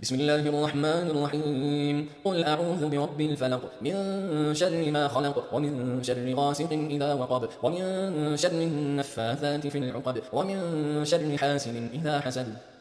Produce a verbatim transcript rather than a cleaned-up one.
بسم الله الرحمن الرحيم قل أعوذ برب الفلق من شر ما خلق ومن شر غاسق إذا وقب ومن شر النفاثات في العقد ومن شر حاسد إذا حسد